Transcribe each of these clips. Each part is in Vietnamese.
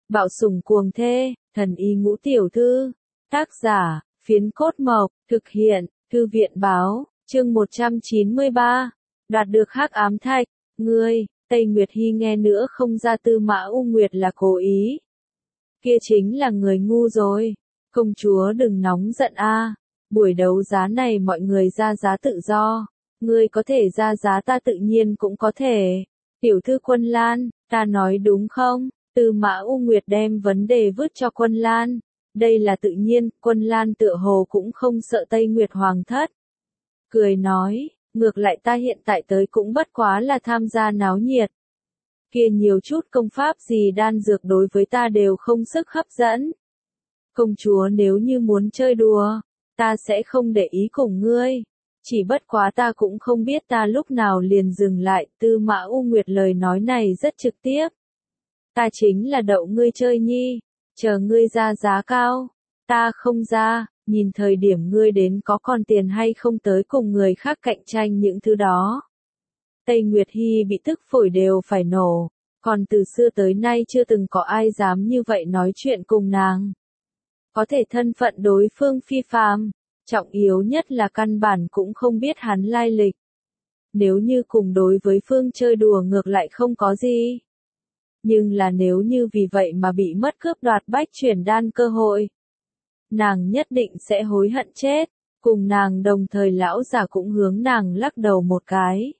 Bạo sủng cuồng thê, thần y ngũ tiểu thư. Tác giả, Phiến Cốt Mộc, thực hiện, Thư viện báo, chương 193. Đoạt được hắc ám thạch, ngươi, Tây Nguyệt Hi nghe nữa không ra Tư Mã U Nguyệt là cố ý. Kia chính là người ngu rồi. Công chúa đừng nóng giận a. Buổi đấu giá này mọi người ra giá tự do. Ngươi có thể ra giá ta tự nhiên cũng có thể. Tiểu thư Quân Lan, ta nói đúng không? Tư Mã U Nguyệt đem vấn đề vứt cho Quân Lan. Đây là tự nhiên, Quân Lan tựa hồ cũng không sợ Tây Nguyệt Hoàng thất. Cười nói, ngược lại ta hiện tại tới cũng bất quá là tham gia náo nhiệt. Kia nhiều chút công pháp gì đan dược đối với ta đều không sức hấp dẫn. Công chúa nếu như muốn chơi đùa, ta sẽ không để ý cùng ngươi. Chỉ bất quá ta cũng không biết ta lúc nào liền dừng lại. Tư Mã U Nguyệt lời nói này rất trực tiếp. Ta chính là đậu ngươi chơi nhi, chờ ngươi ra giá cao, ta không ra, nhìn thời điểm ngươi đến có còn tiền hay không tới cùng người khác cạnh tranh những thứ đó. Tây Nguyệt Hi bị tức phổi đều phải nổ, còn từ xưa tới nay chưa từng có ai dám như vậy nói chuyện cùng nàng. Có thể thân phận đối phương phi phàm, trọng yếu nhất là căn bản cũng không biết hắn lai lịch. Nếu như cùng đối với phương chơi đùa ngược lại không có gì. Nhưng là nếu như vì vậy mà bị mất cướp đoạt bách chuyển đan cơ hội, nàng nhất định sẽ hối hận chết. Cùng nàng đồng thời lão già cũng hướng nàng lắc đầu một cái.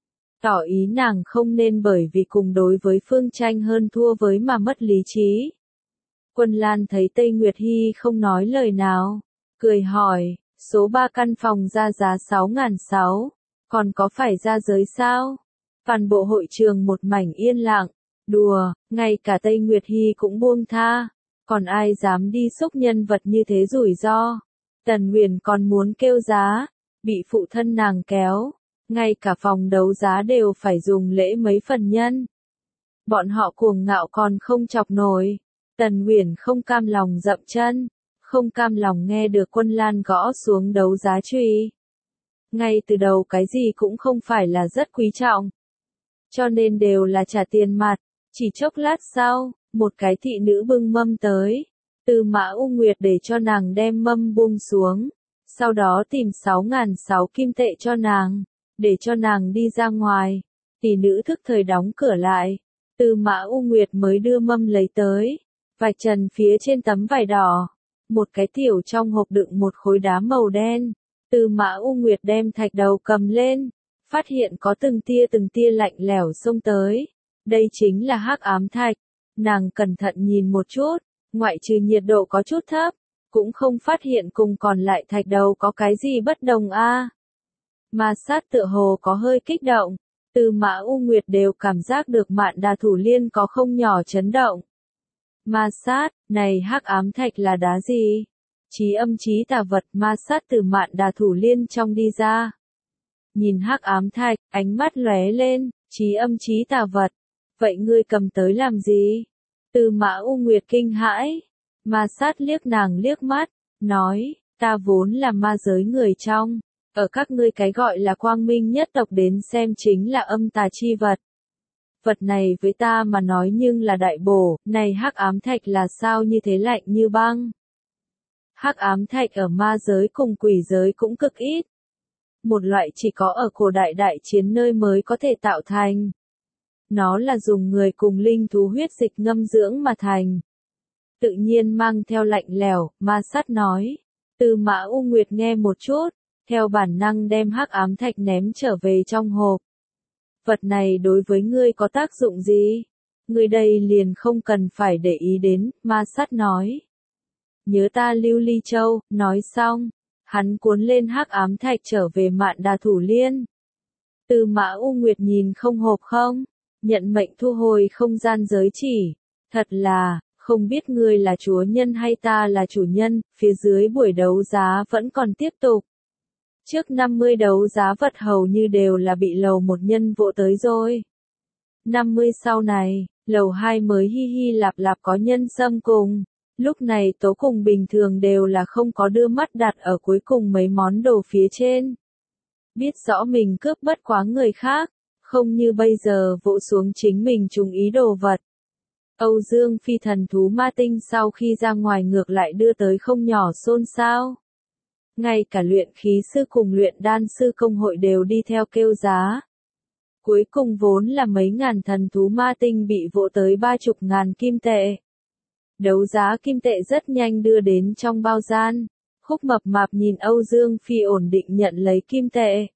Tỏ ý nàng không nên bởi vì cùng đối với phương tranh hơn thua với mà mất lý trí. Quân Lan thấy Tây Nguyệt Hi không nói lời nào, cười hỏi, số 3 căn phòng ra giá 6.600, còn có phải ra giới sao? Toàn bộ hội trường một mảnh yên lặng. Đùa, ngay cả Tây Nguyệt Hi cũng buông tha, còn ai dám đi xúc nhân vật như thế rủi ro. Tần Huyền còn muốn kêu giá, bị phụ thân nàng kéo, ngay cả phòng đấu giá đều phải dùng lễ mấy phần nhân. Bọn họ cuồng ngạo còn không chọc nổi. Tần Huyền không cam lòng dậm chân, không cam lòng nghe được Quân Lan gõ xuống đấu giá chùy. Ngay từ đầu cái gì cũng không phải là rất quý trọng, cho nên đều là trả tiền mặt. Chỉ chốc lát sau, một cái thị nữ bưng mâm tới. Tư Mã U Nguyệt để cho nàng đem mâm buông xuống. Sau đó tìm 6.600 kim tệ cho nàng, để cho nàng đi ra ngoài. Thị nữ thức thời đóng cửa lại. Tư Mã U Nguyệt mới đưa mâm lấy tới. Vạch trần phía trên tấm vải đỏ. Một cái tiểu trong hộp đựng một khối đá màu đen. Tư Mã U Nguyệt đem thạch đầu cầm lên. Phát hiện có từng tia lạnh lẽo xông tới. Đây chính là hắc ám thạch. Nàng cẩn thận nhìn một chút, ngoại trừ nhiệt độ có chút thấp, cũng không phát hiện cùng còn lại thạch đầu có cái gì bất đồng a. Ma sát tựa hồ có hơi kích động, Tư Mã U Nguyệt đều cảm giác được Mạn Đà Thủ Liên có không nhỏ chấn động. Ma sát, này hắc ám thạch là đá gì? Chí âm chí tà vật ma sát từ Mạn Đà Thủ Liên trong đi ra. Nhìn hắc ám thạch, ánh mắt lóe lên, chí âm chí tà vật. Vậy ngươi cầm tới làm gì? Tư Mã U Nguyệt kinh hãi. Ma sát liếc nàng liếc mắt, nói, ta vốn là ma giới người trong, ở các ngươi cái gọi là quang minh nhất tộc đến xem chính là âm tà chi vật. Vật này với ta mà nói nhưng là đại bổ, này hắc ám thạch là sao như thế lạnh như băng. Hắc ám thạch ở ma giới cùng quỷ giới cũng cực ít. Một loại chỉ có ở cổ đại đại chiến nơi mới có thể tạo thành. Nó là dùng người cùng linh thú huyết dịch ngâm dưỡng mà thành. Tự nhiên mang theo lạnh lẽo, ma sát nói. Tư Mã U Nguyệt nghe một chút, theo bản năng đem hắc ám thạch ném trở về trong hộp. Vật này đối với ngươi có tác dụng gì? Ngươi đây liền không cần phải để ý đến, ma sát nói. Nhớ ta Lưu Ly Châu, nói xong, hắn cuốn lên hắc ám thạch trở về Mạn Đà Thủ Liên. Tư Mã U Nguyệt nhìn không hộp không? Nhận mệnh thu hồi không gian giới chỉ. Thật là, không biết ngươi là chúa nhân hay ta là chủ nhân, phía dưới buổi đấu giá vẫn còn tiếp tục. Trước 50 đấu giá vật hầu như đều là bị lầu một nhân vỗ tới rồi. 50 sau này, lầu 2 mới hi hi lạp lạp có nhân xâm cùng. Lúc này tố cùng bình thường đều là không có đưa mắt đặt ở cuối cùng mấy món đồ phía trên. Biết rõ mình cướp bất quá người khác. Không như bây giờ vỗ xuống chính mình trúng ý đồ vật. Âu Dương Phi thần thú ma tinh sau khi ra ngoài ngược lại đưa tới không nhỏ xôn xao. Ngay cả luyện khí sư cùng luyện đan sư công hội đều đi theo kêu giá. Cuối cùng vốn là mấy ngàn thần thú ma tinh bị vỗ tới 30.000 kim tệ. Đấu giá kim tệ rất nhanh đưa đến trong bao gian. Khúc Mập Mạp nhìn Âu Dương Phi ổn định nhận lấy kim tệ.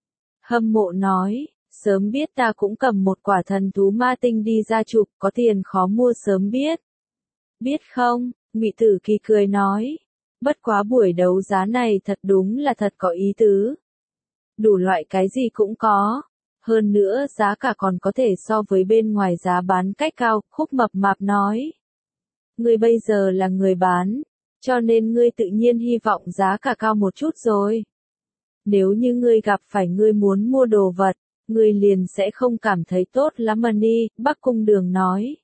Hâm mộ nói, sớm biết ta cũng cầm một quả thần thú ma tinh đi ra chụp, có tiền khó mua sớm biết. Biết không, Ngụy Tử Kỳ cười nói, bất quá buổi đấu giá này thật đúng là thật có ý tứ. Đủ loại cái gì cũng có. Hơn nữa giá cả còn có thể so với bên ngoài giá bán cách cao, Khúc Mập Mạp nói. Ngươi bây giờ là người bán, cho nên ngươi tự nhiên hy vọng giá cả cao một chút rồi. Nếu như ngươi gặp phải ngươi muốn mua đồ vật, ngươi liền sẽ không cảm thấy tốt lắm mà đi, Bắc Cung Đường nói.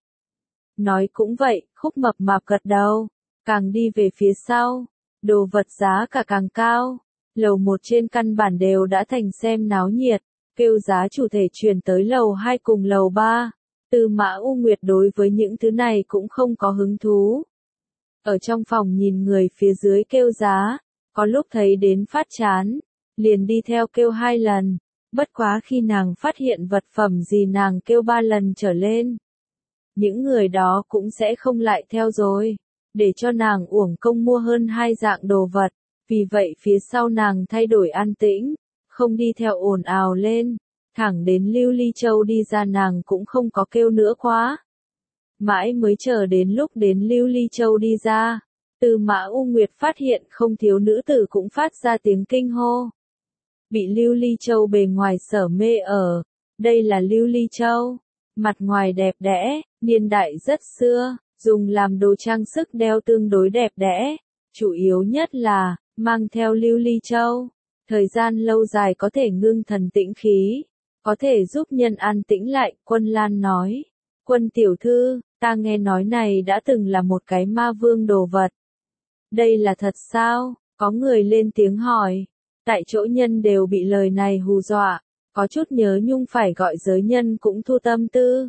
Nói cũng vậy, Khúc Mập Mạp gật đầu, càng đi về phía sau, đồ vật giá cả càng cao. Lầu 1 trên căn bản đều đã thành xem náo nhiệt, kêu giá chủ thể chuyển tới lầu 2 cùng lầu 3. Tư Mã U Nguyệt đối với những thứ này cũng không có hứng thú. Ở trong phòng nhìn người phía dưới kêu giá, có lúc thấy đến phát chán, liền đi theo kêu 2 lần, bất quá khi nàng phát hiện vật phẩm gì nàng kêu 3 lần trở lên. Những người đó cũng sẽ không lại theo rồi, để cho nàng uổng công mua hơn 2 dạng đồ vật, vì vậy phía sau nàng thay đổi an tĩnh, không đi theo ồn ào lên, thẳng đến Lưu Ly Châu đi ra nàng cũng không có kêu nữa quá. Mãi mới chờ đến lúc đến Lưu Ly Châu đi ra, Tư Mã U Nguyệt phát hiện không thiếu nữ tử cũng phát ra tiếng kinh hô. Bị Lưu Ly Châu bề ngoài sở mê ở, đây là Lưu Ly Châu, mặt ngoài đẹp đẽ, niên đại rất xưa, dùng làm đồ trang sức đeo tương đối đẹp đẽ, chủ yếu nhất là, mang theo Lưu Ly Châu, thời gian lâu dài có thể ngưng thần tĩnh khí, có thể giúp nhân an tĩnh lại, Quân Lan nói. Quân tiểu thư, ta nghe nói này đã từng là một cái ma vương đồ vật. Đây là thật sao? Có người lên tiếng hỏi. Tại chỗ nhân đều bị lời này hù dọa, có chút nhớ nhung phải gọi giới nhân cũng thu tâm tư.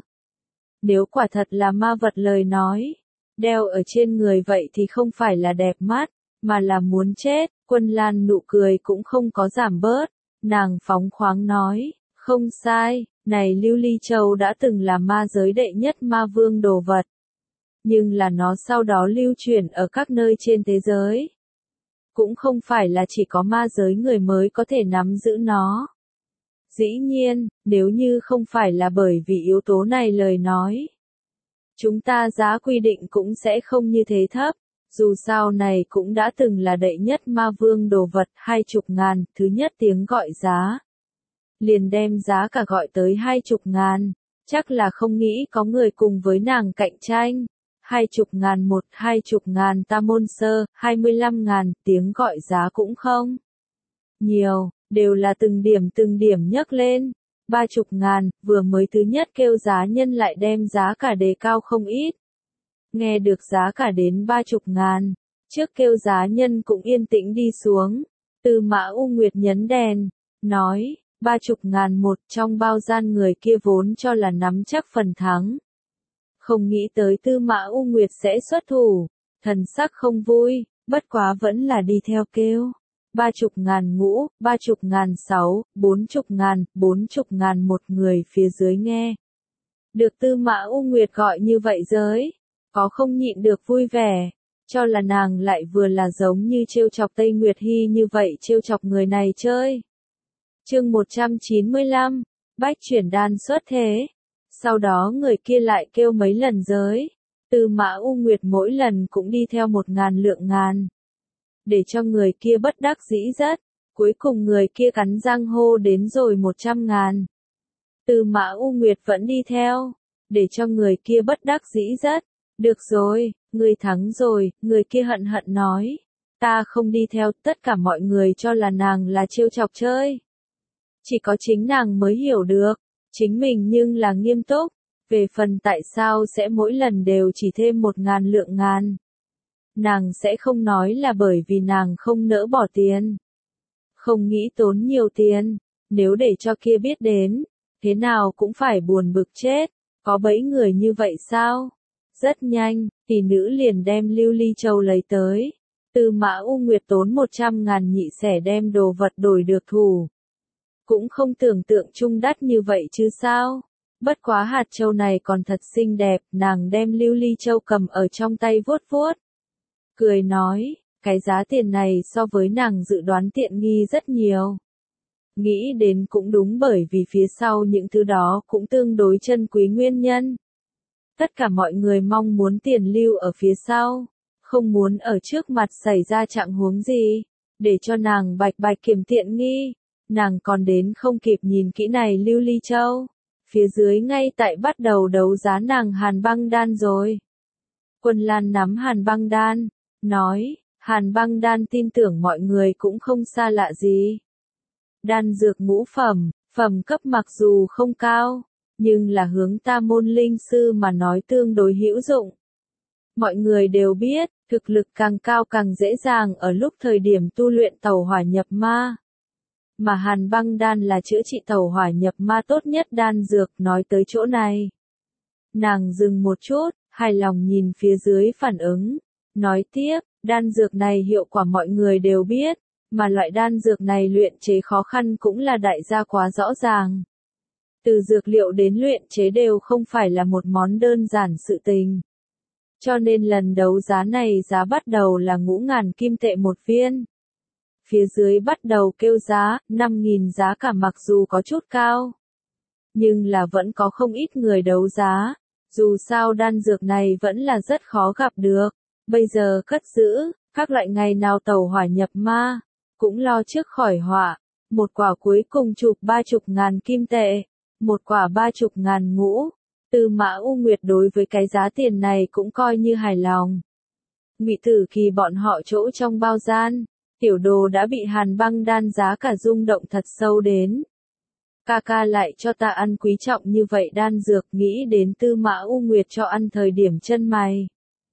Nếu quả thật là ma vật lời nói, đeo ở trên người vậy thì không phải là đẹp mắt, mà là muốn chết. Quân Lan nụ cười cũng không có giảm bớt, nàng phóng khoáng nói, không sai, này Lưu Ly Châu đã từng là ma giới đệ nhất ma vương đồ vật. Nhưng là nó sau đó lưu truyền ở các nơi trên thế giới. Cũng không phải là chỉ có ma giới người mới có thể nắm giữ nó. Dĩ nhiên, nếu như không phải là bởi vì yếu tố này lời nói, chúng ta giá quy định cũng sẽ không như thế thấp. Dù sao này cũng đã từng là đệ nhất ma vương đồ vật 20.000, thứ nhất tiếng gọi giá. Liền đem giá cả gọi tới 20.000, chắc là không nghĩ có người cùng với nàng cạnh tranh. 20.000 một, 20.000 ta môn sơ, 25.000, tiếng gọi giá cũng không nhiều, đều là từng điểm nhấc lên. 30.000, vừa mới thứ nhất kêu giá nhân lại đem giá cả đề cao không ít. Nghe được giá cả đến 30.000, trước kêu giá nhân cũng yên tĩnh đi xuống. Tư Mã U Nguyệt nhấn đèn, nói, 30.000 một, trong bao gian người kia vốn cho là nắm chắc phần thắng. Không nghĩ tới Tư Mã U Nguyệt sẽ xuất thủ, thần sắc không vui, bất quá vẫn là đi theo kêu. 30.000 ngũ, 30.000 sáu, 40.000, 40.000 một người phía dưới nghe. Được Tư Mã U Nguyệt gọi như vậy giới, có không nhịn được vui vẻ, cho là nàng lại vừa là giống như trêu chọc Tây Nguyệt Hy như vậy trêu chọc người này chơi. Chương 195, Bách chuyển đan xuất thế. Sau đó người kia lại kêu mấy lần giới, Tư Mã U Nguyệt mỗi lần cũng đi theo 1.000 lượng ngàn. Để cho người kia bất đắc dĩ rất, cuối cùng người kia cắn răng hô đến rồi 100.000. Tư Mã U Nguyệt vẫn đi theo, để cho người kia bất đắc dĩ rất. Được rồi, ngươi thắng rồi, người kia hận hận nói. Ta không đi theo, tất cả mọi người cho là nàng là trêu chọc chơi. Chỉ có chính nàng mới hiểu được, chính mình nhưng là nghiêm túc. Về phần tại sao sẽ mỗi lần đều chỉ thêm 1.000 lượng ngàn. Nàng sẽ không nói là bởi vì nàng không nỡ bỏ tiền. Không nghĩ tốn nhiều tiền, nếu để cho kia biết đến, thế nào cũng phải buồn bực chết. Có bẫy người như vậy sao? Rất nhanh, tỷ nữ liền đem lưu ly châu lấy tới. Tư Mã U Nguyệt tốn 100.000 nhị sẻ đem đồ vật đổi được thủ. Cũng không tưởng tượng chung đắt như vậy chứ sao. Bất quá hạt châu này còn thật xinh đẹp, nàng đem lưu ly châu cầm ở trong tay vuốt vuốt. Cười nói, cái giá tiền này so với nàng dự đoán tiện nghi rất nhiều. Nghĩ đến cũng đúng bởi vì phía sau những thứ đó cũng tương đối chân quý nguyên nhân. Tất cả mọi người mong muốn tiền lưu ở phía sau, không muốn ở trước mặt xảy ra trạng huống gì, để cho nàng bạch bạch kiểm tiện nghi. Nàng còn đến không kịp nhìn kỹ này lưu ly châu. Phía dưới ngay tại bắt đầu đấu giá nàng Hàn Băng Đan rồi. Quân Lan nắm Hàn Băng Đan, nói, Hàn Băng Đan tin tưởng mọi người cũng không xa lạ gì. Đan dược ngũ phẩm, phẩm cấp mặc dù không cao, nhưng là hướng ta môn linh sư mà nói tương đối hữu dụng. Mọi người đều biết, thực lực càng cao càng dễ dàng ở lúc thời điểm tu luyện tẩu hỏa nhập ma. Mà Hàn Băng Đan là chữa trị tẩu hỏa nhập ma tốt nhất đan dược. Nói tới chỗ này, nàng dừng một chút, hài lòng nhìn phía dưới phản ứng, nói tiếp, đan dược này hiệu quả mọi người đều biết, mà loại đan dược này luyện chế khó khăn cũng là đại gia quá rõ ràng. Từ dược liệu đến luyện chế đều không phải là một món đơn giản sự tình. Cho nên lần đấu giá này giá bắt đầu là 5.000 kim tệ một viên. Phía dưới bắt đầu kêu giá, 5.000 giá cả mặc dù có chút cao. Nhưng là vẫn có không ít người đấu giá. Dù sao đan dược này vẫn là rất khó gặp được. Bây giờ cất giữ, các loại ngày nào tẩu hỏa nhập ma, cũng lo trước khỏi họa. Một quả cuối cùng chụp 30.000 kim tệ, một quả 30.000 ngũ. Tư Mã U Nguyệt đối với cái giá tiền này cũng coi như hài lòng. Ngụy Tử Kỳ bọn họ chỗ trong bao gian, tiểu đồ đã bị Hàn Băng Đan giá cả rung động thật sâu đến. Ca ca lại cho ta ăn quý trọng như vậy đan dược, nghĩ đến Tư Mã U Nguyệt cho ăn thời điểm chân mày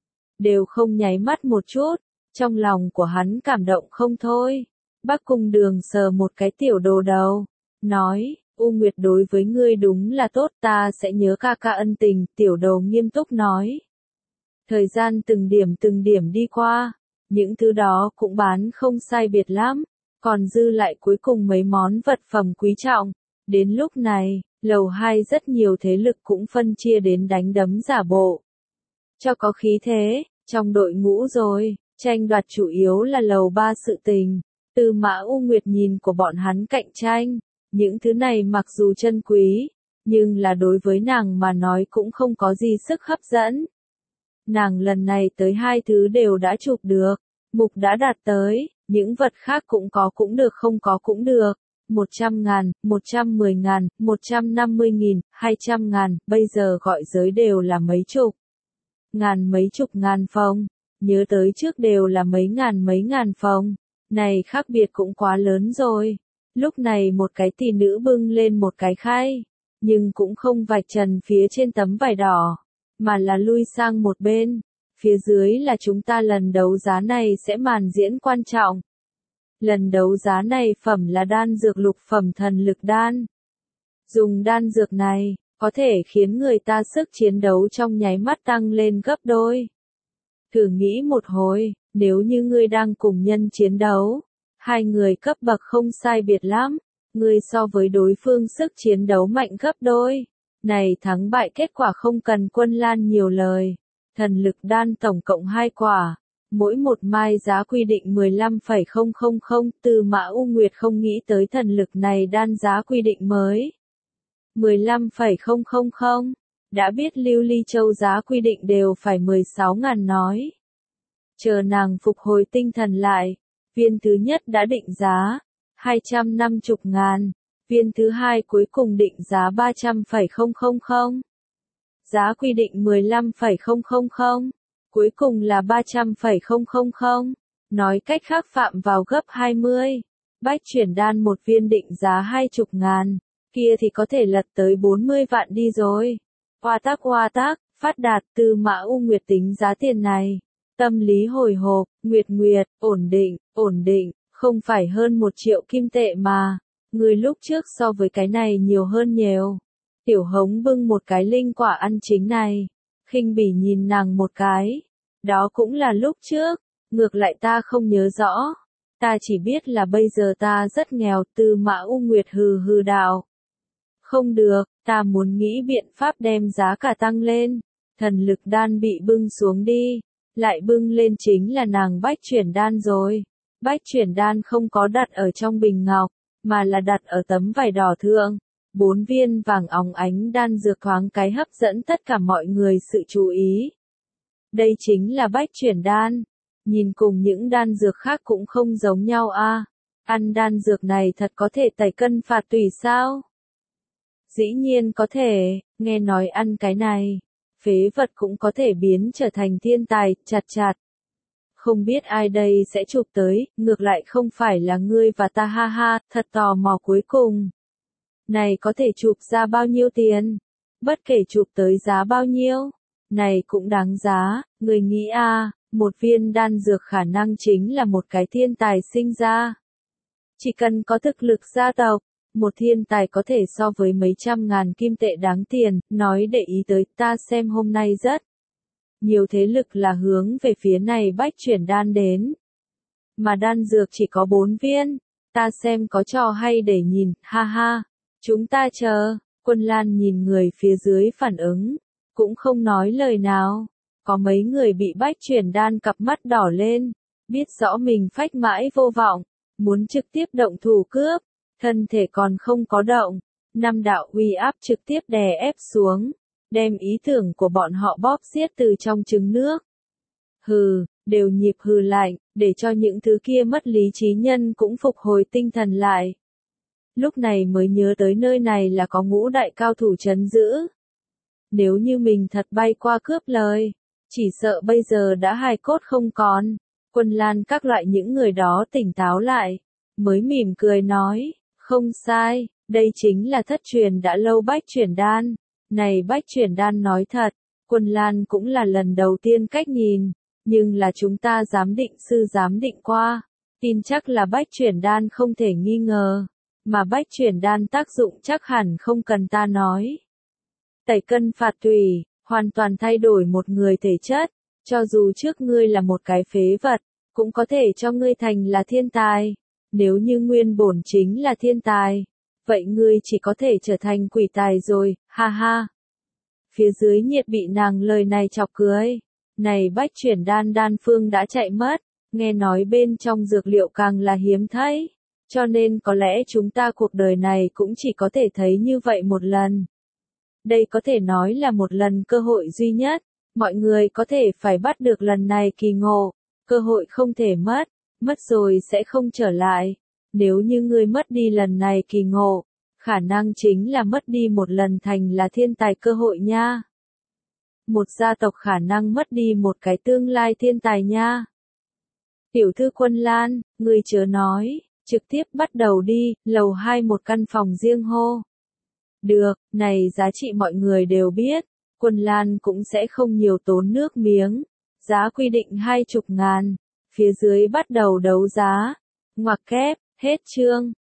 đều không nháy mắt một chút, trong lòng của hắn cảm động không thôi. Bắc Cung Đường sờ một cái tiểu đồ đầu, nói, U Nguyệt đối với ngươi đúng là tốt, ta sẽ nhớ ca ca ân tình. Tiểu đồ nghiêm túc nói. Thời gian từng điểm đi qua, những thứ đó cũng bán không sai biệt lắm, còn dư lại cuối cùng mấy món vật phẩm quý trọng. Đến lúc này, lầu 2 rất nhiều thế lực cũng phân chia đến đánh đấm giả bộ. Cho có khí thế, trong đội ngũ rồi, tranh đoạt chủ yếu là lầu 3 sự tình. Tư Mã U Nguyệt nhìn của bọn hắn cạnh tranh, những thứ này mặc dù chân quý, nhưng là đối với nàng mà nói cũng không có gì sức hấp dẫn. Nàng lần này tới hai thứ đều đã chụp được, mục đã đạt tới, những vật khác cũng có cũng được không có cũng được. 100.000, 110.000, 150.000, 200.000, bây giờ gọi giới đều là mấy chục ngàn phòng, nhớ tới trước đều là mấy ngàn phòng, này khác biệt cũng quá lớn rồi. Lúc này một cái tỷ nữ bưng lên một cái khay, nhưng cũng không vạch trần phía trên tấm vải đỏ, mà là lui sang một bên, phía dưới là chúng ta lần đấu giá này sẽ màn diễn quan trọng. Lần đấu giá này phẩm là đan dược lục phẩm thần lực đan. Dùng đan dược này, có thể khiến người ta sức chiến đấu trong nháy mắt tăng lên gấp đôi. Thử nghĩ một hồi, nếu như ngươi đang cùng nhân chiến đấu, hai người cấp bậc không sai biệt lắm, ngươi so với đối phương sức chiến đấu mạnh gấp đôi. Này thắng bại kết quả không cần Quân Lan nhiều lời. Thần lực đan tổng cộng 2 quả. Mỗi một mai giá quy định 15,000, Tư Mã U Nguyệt không nghĩ tới thần lực này đan giá quy định mới. 15,000, đã biết lưu ly châu giá quy định đều phải 16.000 nói. Chờ nàng phục hồi tinh thần lại, viên thứ nhất đã định giá 250.000, viên thứ hai cuối cùng định giá 300,000. Giá quy định 15,000. Cuối cùng là 300,000, nói cách khác phạm vào gấp 20. Bách chuyển đan một viên định giá 20.000, kia thì có thể lật tới 40 vạn đi rồi. Hoa tác, phát đạt. Tư Mã U Nguyệt tính giá tiền này. Tâm lý hồi hộp, Nguyệt, ổn định, không phải hơn 1 triệu kim tệ mà. Người lúc trước so với cái này nhiều hơn nhiều. Tiểu Hống bưng một cái linh quả ăn chính này. khinh bỉ nhìn nàng một cái. Đó cũng là lúc trước, ngược lại ta không nhớ rõ. Ta chỉ biết là bây giờ ta rất nghèo. Tư Mã U Nguyệt hừ hừ đạo. Không được, ta muốn nghĩ biện pháp đem giá cả tăng lên. Thần lực đan bị bưng xuống đi. Lại bưng lên chính là nàng bách chuyển đan rồi. Bách chuyển đan không có đặt ở trong bình ngọc, mà là đặt ở tấm vải đỏ thượng. 4 viên vàng óng ánh đan dược thoáng cái hấp dẫn tất cả mọi người sự chú ý. Đây chính là bách chuyển đan. Nhìn cùng những đan dược khác cũng không giống nhau a. Ăn đan dược này thật có thể tẩy cân phạt tủy sao? Dĩ nhiên có thể, nghe nói ăn cái này, phế vật cũng có thể biến trở thành thiên tài, chặt chặt. Không biết ai đây sẽ chụp tới, ngược lại không phải là ngươi và ta ha ha, thật tò mò cuối cùng. Này có thể chụp ra bao nhiêu tiền? Bất kể chụp tới giá bao nhiêu, này cũng đáng giá, người nghĩ một viên đan dược khả năng chính là một cái thiên tài sinh ra. Chỉ cần có thực lực gia tộc, một thiên tài có thể so với mấy trăm ngàn kim tệ đáng tiền, nói để ý tới ta xem hôm nay rất nhiều thế lực là hướng về phía này bách chuyển đan đến. Mà đan dược chỉ có 4 viên, ta xem có trò hay để nhìn, ha ha. Chúng ta chờ, Quân Lan nhìn người phía dưới phản ứng, cũng không nói lời nào. Có mấy người bị bách chuyển đan cặp mắt đỏ lên, biết rõ mình phách mãi vô vọng, muốn trực tiếp động thủ cướp, thân thể còn không có động. 5 đạo uy áp trực tiếp đè ép xuống, đem ý tưởng của bọn họ bóp xiết từ trong trứng nước. Hừ, đều nhịp hừ lạnh, để cho những thứ kia mất lý trí nhân cũng phục hồi tinh thần lại. Lúc này mới nhớ tới nơi này là có ngũ đại cao thủ trấn giữ. Nếu như mình thật bay qua cướp lời, chỉ sợ bây giờ đã hài cốt không còn. Quân Lan các loại những người đó tỉnh táo lại, mới mỉm cười nói, không sai, đây chính là thất truyền đã lâu bách chuyển đan. Này bách chuyển đan nói thật, Quân Lan cũng là lần đầu tiên cách nhìn, nhưng là chúng ta giám định sư giám định qua, tin chắc là bách chuyển đan không thể nghi ngờ, mà bách chuyển đan tác dụng chắc hẳn không cần ta nói. Tẩy cân phạt tủy, hoàn toàn thay đổi một người thể chất, cho dù trước ngươi là một cái phế vật, cũng có thể cho ngươi thành là thiên tài. Nếu như nguyên bổn chính là thiên tài, vậy ngươi chỉ có thể trở thành quỷ tài rồi, ha ha. Phía dưới nhiệt bị nàng lời này chọc cười. Này bách chuyển đan đan phương đã chạy mất, nghe nói bên trong dược liệu càng là hiếm thấy. Cho nên có lẽ chúng ta cuộc đời này cũng chỉ có thể thấy như vậy một lần. Đây có thể nói là một lần cơ hội duy nhất, mọi người có thể phải bắt được lần này kỳ ngộ, cơ hội không thể mất, mất rồi sẽ không trở lại. Nếu như ngươi mất đi lần này kỳ ngộ, khả năng chính là mất đi một lần thành là thiên tài cơ hội nha. Một gia tộc khả năng mất đi một cái tương lai thiên tài nha. Tiểu thư Quân Lan, ngươi chớ nói, trực tiếp bắt đầu đi, lầu 2 một căn phòng riêng hô. Được, này giá trị mọi người đều biết, Quân Lan cũng sẽ không nhiều tốn nước miếng, giá quy định 20.000, phía dưới bắt đầu đấu giá, ngoặc kép, hết chương.